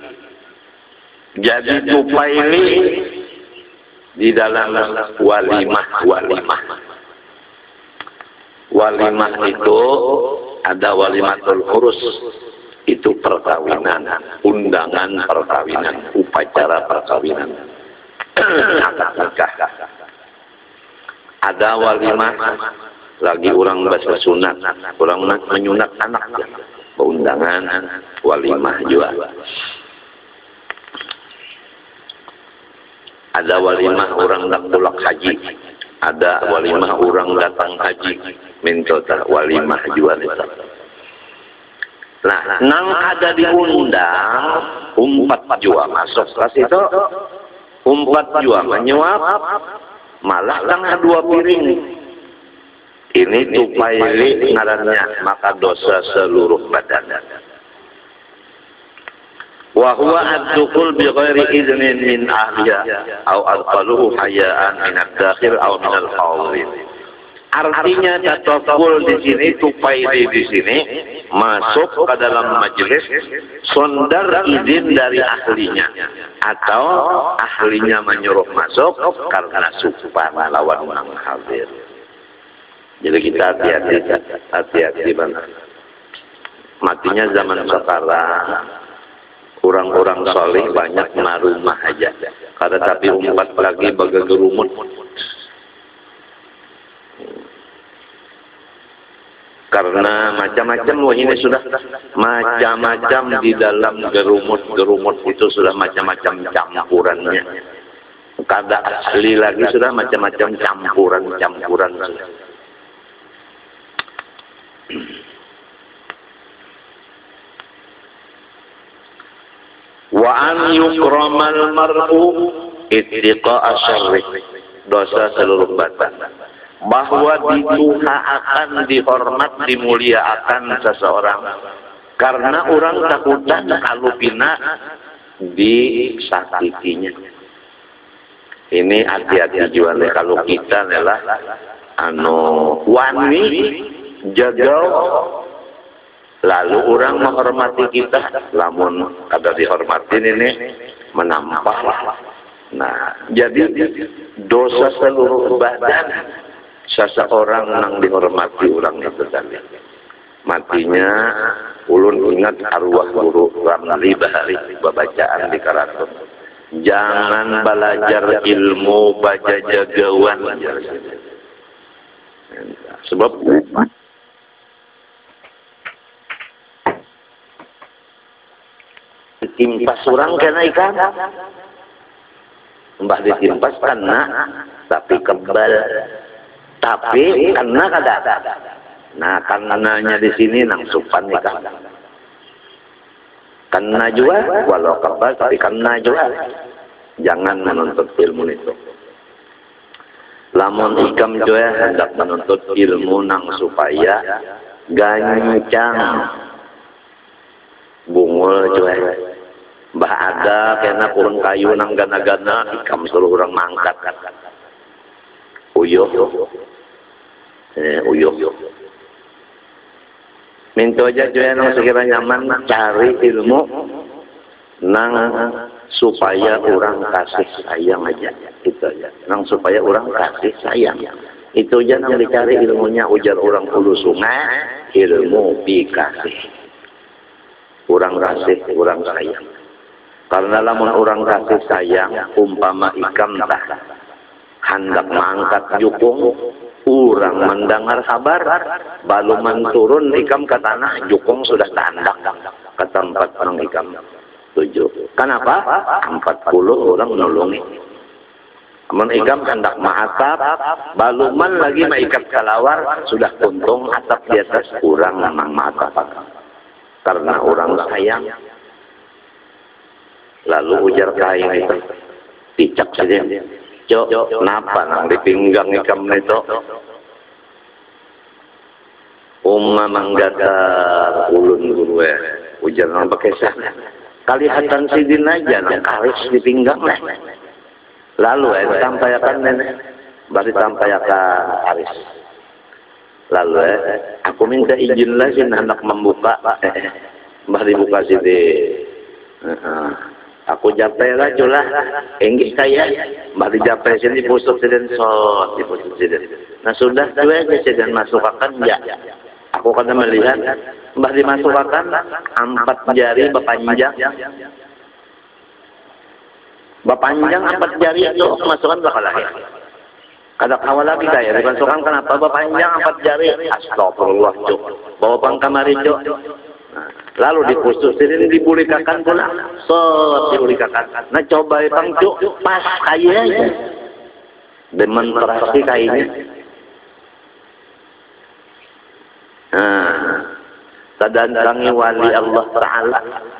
Jadi tupaili di dalam walimah walimah. Walimah itu ada walimatul urus, itu perkawinan, undangan perkawinan, upacara perkawinan, akad nikah. Ada walimah lagi orang bahasa sunat, orang menyunat anak, undangan walimah juga. Ada walimah orang nak pulang haji, ada walimah orang datang haji, minta walimah juga. Nah, nang ada diundang umpat juga masuk ke situ, umpat juga menyuap, malah tengah dua piring. Ini tupaili ngarannya, maka dosa seluruh badan. Wa huwa ad-dukhul bi ghairi idnin min ahliya au adkhaluhu hayaan min ad-dakhil au min al-hawlin. Artinya tataful di sini, tupaili di sini masuk ke dalam majelis sondar izin dari ahlinya, atau ahlinya menyuruh masuk karena suka lawan orang hadir. Jadi kita hati-hati, hati-hati banget. Matinya zaman sekarang, orang-orang soleh banyak narumah aja. Karena tapi umpat lagi bagai gerumut. Karena macam-macam, wah ini sudah macam-macam di dalam gerumut-gerumut itu sudah macam-macam campurannya. Kada asli lagi sudah macam-macam campuran-campuran. Wa an yukramal mar'u ittiqa'a syarri, dosa seluruh badan. Bahwa dituhakan, dihormat, dimuliakan seseorang karena orang takutan kalau bina disakitinya. Ini hati-hati juga kalau kita adalah anu wani jaga, lalu orang menghormati kita, lamun kada dihormatin ini menampah. Nah, jadi dosa seluruh badan seseorang yang dihormati orang itu tadi. Matinya ulun ingat arwah guru Ramli Bahari babacaan di Karaton. Jangan belajar ilmu baca jagawan. Sebab ditimpas orang kena ikan, mbah ditimpas kena, tapi kebal, tapi kena kada. Nah, kanannya di sini nang supan ikan, kena juga, walau kebal tapi kena juga. Jangan menuntut ilmu itu. Lamun ikam juga hendak menuntut ilmu nang supaya gancang bungul cuy bah ada kena kurang kayu nang gana-gana ikam suruh orang mangkat uyuh eh, uyuh minta aja cuy nang sekiranya nyaman cari ilmu nang supaya orang kasih sayang aja itu aja nang supaya orang kasih sayang itu aja nang dicari ilmunya ujar orang hulu sungai ilmu dikasih orang kasih orang sayang karena lamun orang kasih sayang umpama ikam tah hendak mengangkat jukung orang mendengar kabar baluman turun ikam ke tanah jukung sudah tandak ke tempat nang ikam tujuh. Kenapa? empat puluh orang menolongi. Amun ikam hendak ma'atap, baluman lagi maikat kalawar, sudah untung atap di atas orang memang ma'atap. Karena orang sayang. Lalu ujar kain itu, dicak saja. Cok, kenapa nang di pinggang ikam itu? Umma manggatar ulun guru ujar nang pakai sana. Kalihatan sidin aja nang karis di pinggang lah. Lalu eh sampaikan nenek, bari sampaikan karis. Lalu eh aku minta izin lah sih hendak membuka, bari buka sidin. Uh, aku japai lah julah, enggak kaya, bari japai sini pusuk sidin sot, di pusuk sidin. Nah sudah tuh aja sidin masukkan ya. Aku kata melihat, mbah dimasukkan empat jari berpanjang. Berpanjang empat jari itu masukkan bakal lahir. Kada kawal lagi kaya, dimasukkan kenapa berpanjang empat jari? Astagfirullah cuk. Bawa pangkamari cuk. Nah, lalu dipusuk sini dibulikakan pula. Set dibulikakan. Nah coba bang cuk, pas kaya aja. Demonstrasi kayaknya. Nah, sadantangi wali Allah Ta'ala.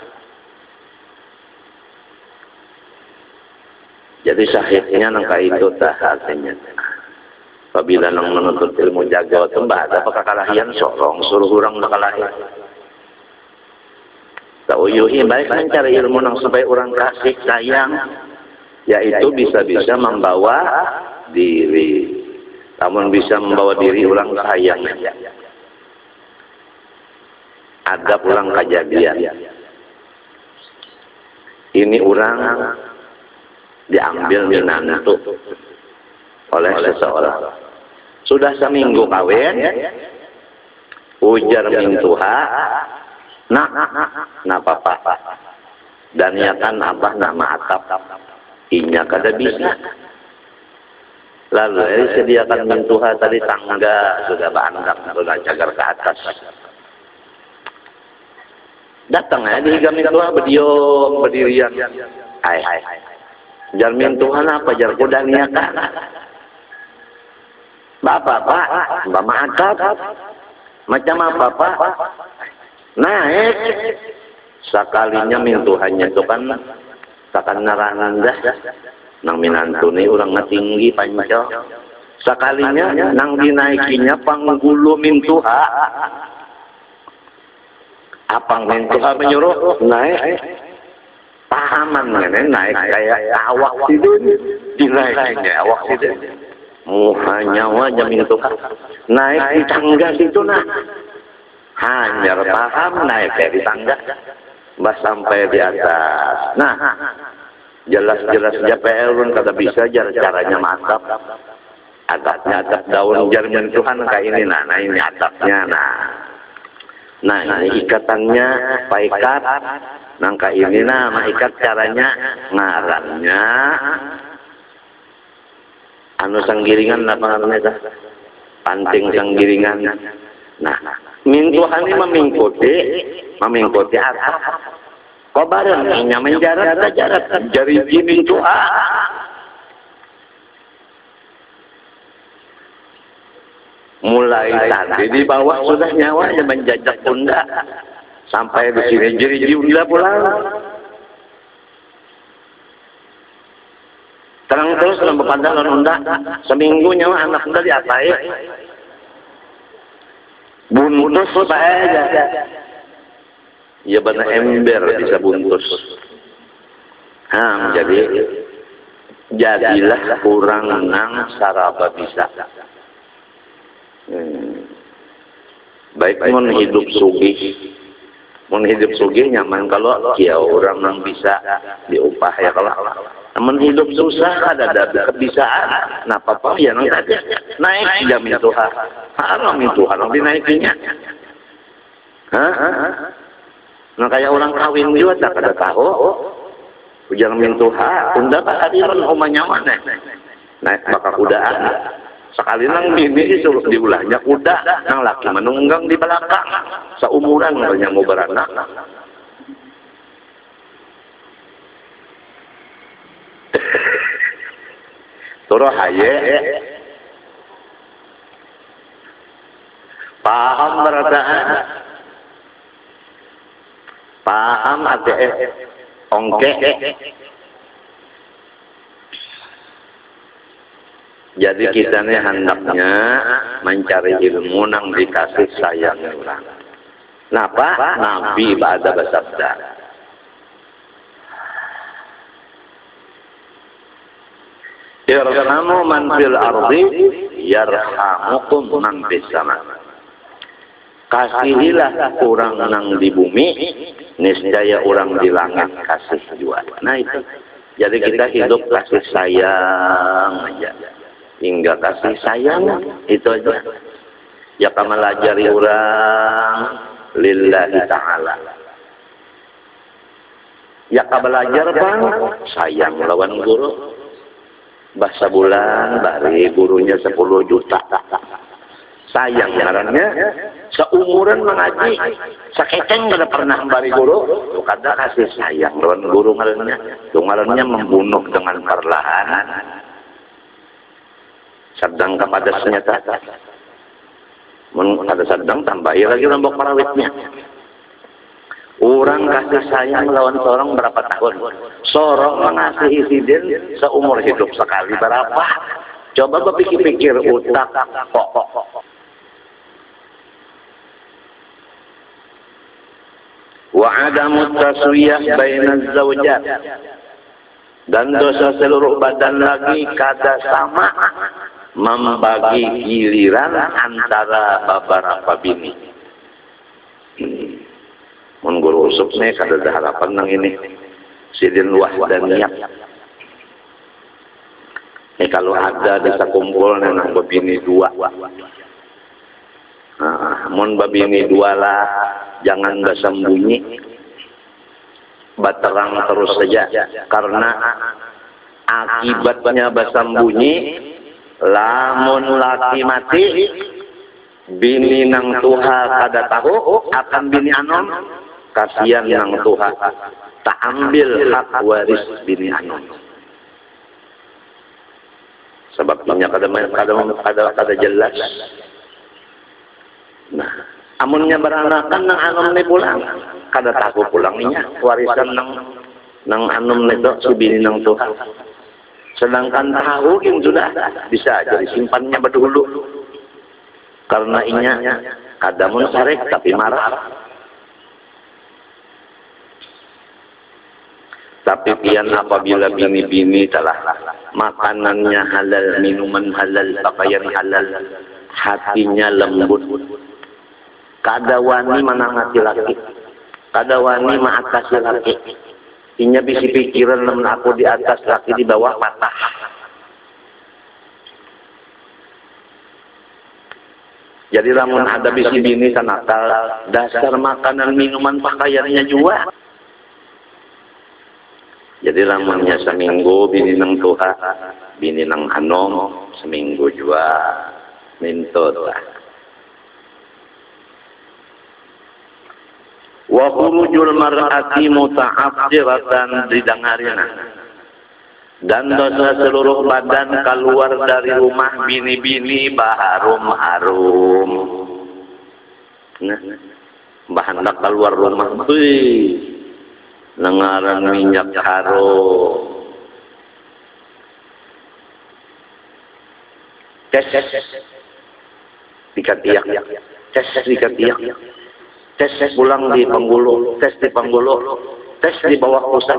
Jadi syahidnya nangka itu dah artinya. Apabila nang menuntut ilmu jago itu mbak ada kekalahian sorong suruh orang kekalahian. Tahu yuhi baik mencari ilmu nang supaya orang kasih sayang, yaitu bisa-bisa membawa diri. Namun bisa membawa diri orang sayang. Ada pulang kejadian. Ini orang diambil minantu oleh seseorang. Sudah seminggu kawin, ujar mintuha, nak, nak papa, dan niatan abah nama atap, inya kada bisa. Lalu sediakan mintuha tadi tangga sudah bandak, sudah cagar ke atas. Datang aja di gamin Tuhan berdiam berdirian. Hai hai. Jarmin Tuhan apa jar kuda niakan. Bapak pak, bapak akad. Macam apa pak? Naik. Sekalinya min Tuhannya itu kan takkan narangandah. Nang minantu ni orang tinggi panjang. Sekalinya nang dinaikinya panggulu min Tuhan. Apang mintuha menyuruh naik pahaman ngene naik kayak awak sidin dinaiknya awak sidin muhanya wajah mintuha naik di tangga situ nah hanya paham naik kayak di tangga bah sampai di atas. Nah jelas-jelas J P L pun kata bisa jar caranya matap atapnya atap daun jarmin Tuhan kayak ini nah, nah ini atapnya nah. Nah, ini ikatannya paikat, nangka ini nama ikat caranya ngarannya, anu sanggiringan apa namanya dah, panting sanggiringan. Nah, mintuhan ini memingkuti, memingkuti atap. Kau bareng, nya menjarat jarat, jari mintuhan. Mulai tadi di bawah sudah nyawanya menjajak pundak sampai di sini jadi unda pulang. Terang terus dalam pandangan unda seminggu nyawa anak unda diapain. buntus apa aja. Ya benar ember bisa buntus. Nah, jadi jadilah kurang nang saraba bisa. Hmm. Baik mun hidup sugih, mun hidup sugih nyaman kalau ya orang nang bisa diupah ya kalau. Namun hidup susah ada ada kebisaan. Nah apa ya nang tadi naik jamin Tuhan, haram itu haram dinaikinya. Hah? Nah kayak orang kawin juga tak ada tahu. Ujang min Tuhan, tunda pak hadiran omanya mana? Naik bakal kudaan. Sekali nang bini disuruh diulahnya kuda, nang laki menunggang di belakang. Seumuran banyak mau beranak. Toro haye. Paham berataan? Paham ada ongke. Jadi kita ini hendaknya mencari ilmu nang dikasih sayang orang. Napa? Nabi ba'da bersabda. Irhamu man fil ardi yarhamukum man fis sama. Kasihilah orang nang di bumi, niscaya orang di langit kasih juga. Nah itu. Jadi kita hidup kasih sayang aja. Hingga kasih sayang itu aja. Ya kamu melajari orang lillahi ta'ala. Ya kamu belajar bang sayang lawan guru. Bahasa bulan bari gurunya sepuluh juta. Sayang ngarannya seumuran mengaji. Saketeng kada pernah bari guru. Kada kasih sayang lawan guru ngarannya. Ngarannya membunuh dengan perlahan. Sedang kepada senjata. Men ada sedang tambahi lagi lombok parawitnya. Orang kasih sayang lawan seorang berapa tahun? Seorang mengasihi sidin seumur hidup sekali berapa? Coba berpikir-pikir utak kok. Wa adamu taswiyah bainaz zawjat. Dan dosa seluruh badan lagi kada sama membagi giliran antara beberapa bini. Mun guru usuk nih kada ada harapan nang ini. Sidin wahdaniyah. Ini kalau ada desa kumpul nang bini dua. Nah, mun babini dua lah jangan bersembunyi. Baterang terus saja karena akibatnya bersembunyi. Lamun laki mati bini nang tuha kada tahu akan bini anom kasihan nang tuha tak ambil hak waris bini anom sebabnya kada kada kada kada jelas. Nah amunnya beranakan nang anom ni pulang kada tahu pulangnya warisan nang nang anom ni tu si bini nang tuha. Sedangkan tahu yang sudah bisa jadi simpannya berdulu. Karena inya kadamun sarek tapi marah. Tapi pian apabila bini-bini telah makanannya halal, minuman halal, pakaian halal, hatinya lembut. Kada wani manangati laki. Kada wani maatasi laki. Inya bisi pikiran namun aku di atas laki di bawah patah. Jadi namun ada bisi bini sanakal dasar makanan minuman pakaiannya juga. Jadi namunnya seminggu bini nang tuha, bini nang anom seminggu juga mintut lah. Wa khurujul mar'ati muta'affiratan didangarina. Dan dosa seluruh badan keluar dari rumah bini-bini baharum-harum. Nah, bahandak keluar rumah tuh nengaran minyak harum. Kes, kes, tiga tiak. tes di ketiak, tes pulang di Panggulu, tes di Panggulu, tes di bawah pusat.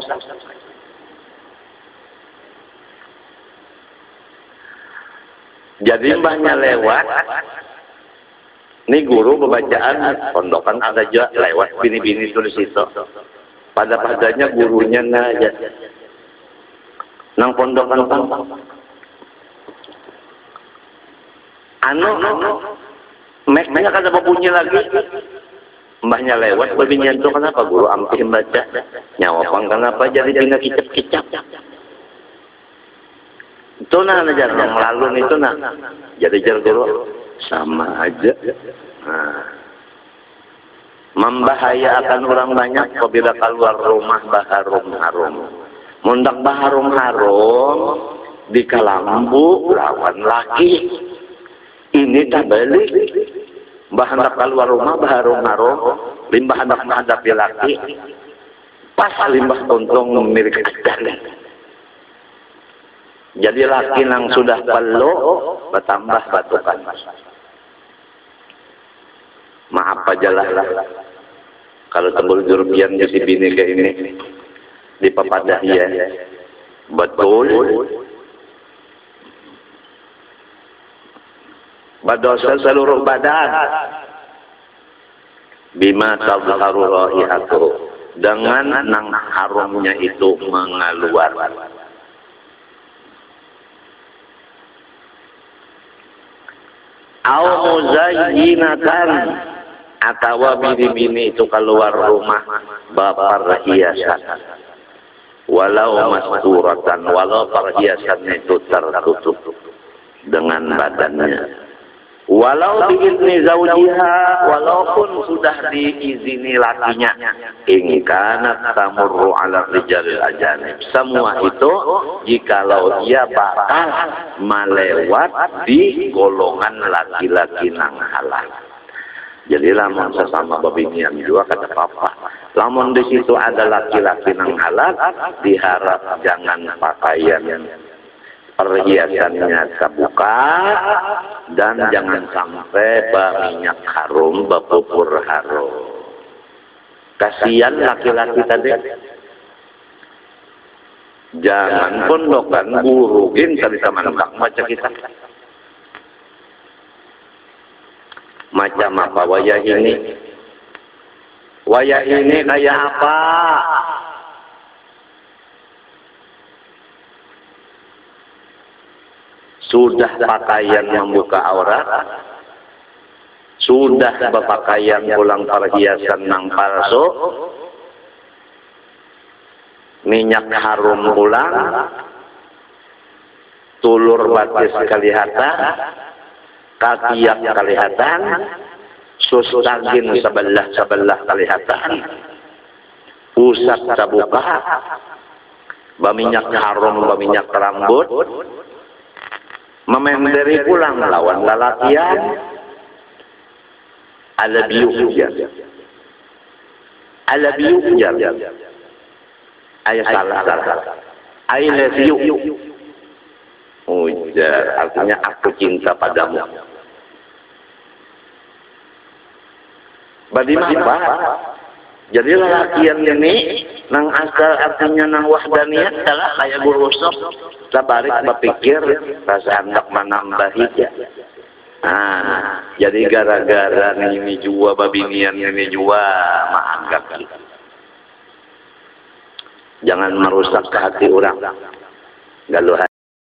Jadi mbahnya lewat, ini guru pembacaan pondokan ada juga lewat bini-bini tulis itu. Pada-padanya gurunya nggak aja. Nang pondokan kan. Anu, meknya kan ada bunyi lagi. Mbahnya lewat, bininya itu kenapa guru ampih baca? Nyawapang kenapa jadi tinggal kicap-kicap. Itu nah ajar yang lalu itu nah. Jadi jar guru sama aja. Nah. Membahayakan orang banyak apabila keluar rumah baharum-harum. Mundak baharum-harum di kalambu lawan laki. Ini tak balik. Mbah hendak keluar rumah baharum-harum, limbah hendak menghadapi laki. Pas limbah untung milik adan. Jadi laki yang sudah perlu bertambah batukan. Maaf aja lah. Kalau tenggul jurupian jadi bini kayak ini di papadah ya. Betul. Berdosa seluruh badan. Bima tadharu raihatu. Dengan nang harumnya itu mengaluar. Au muzayyinatan atau bini-bini itu keluar rumah bapak perhiasan walau masturatan walau perhiasan itu tertutup dengan badannya walau biizni zaujiha walaupun sudah diizini lakinya in kanat tamurru ala rijalil ajanib semua itu jikalau dia bakal melewat di golongan laki-laki nang halal. Jadi lamun sesama babinian juga kata papa. Lamun di situ ada laki-laki nang halal, diharap jangan pakaian perhiasannya terbuka dan jangan sampai berminyak harum, berpupur harum. Kasihan laki-laki tadi. Jangan pondokan guru gin tadi sama nembak macam kita. Macam apa wayah ini? Wayah ini kayak apa? Sudah pakaian membuka aurat, sudah berpakaian pulang perhiasan nang palsu, minyak harum pulang, tulur batis kelihatan, katiak kelihatan, sustagin sebelah-sebelah kelihatan, pusat terbuka, berminyak harum, berminyak rambut, memenderi pulang lawan lalakian, ala biujar, ala biujar, ayat salah salah, I love you, ujar artinya aku cinta padamu. Bagaimana? Jadi lalakian ini nang asal artinya nang wahdaniyah adalah kayak guru usop tabarik berpikir rasa hendak menambah hijab. Nah, jadi gara-gara ini jua babinian ini jua maanggap kita. Jangan merusak hati orang. Galuh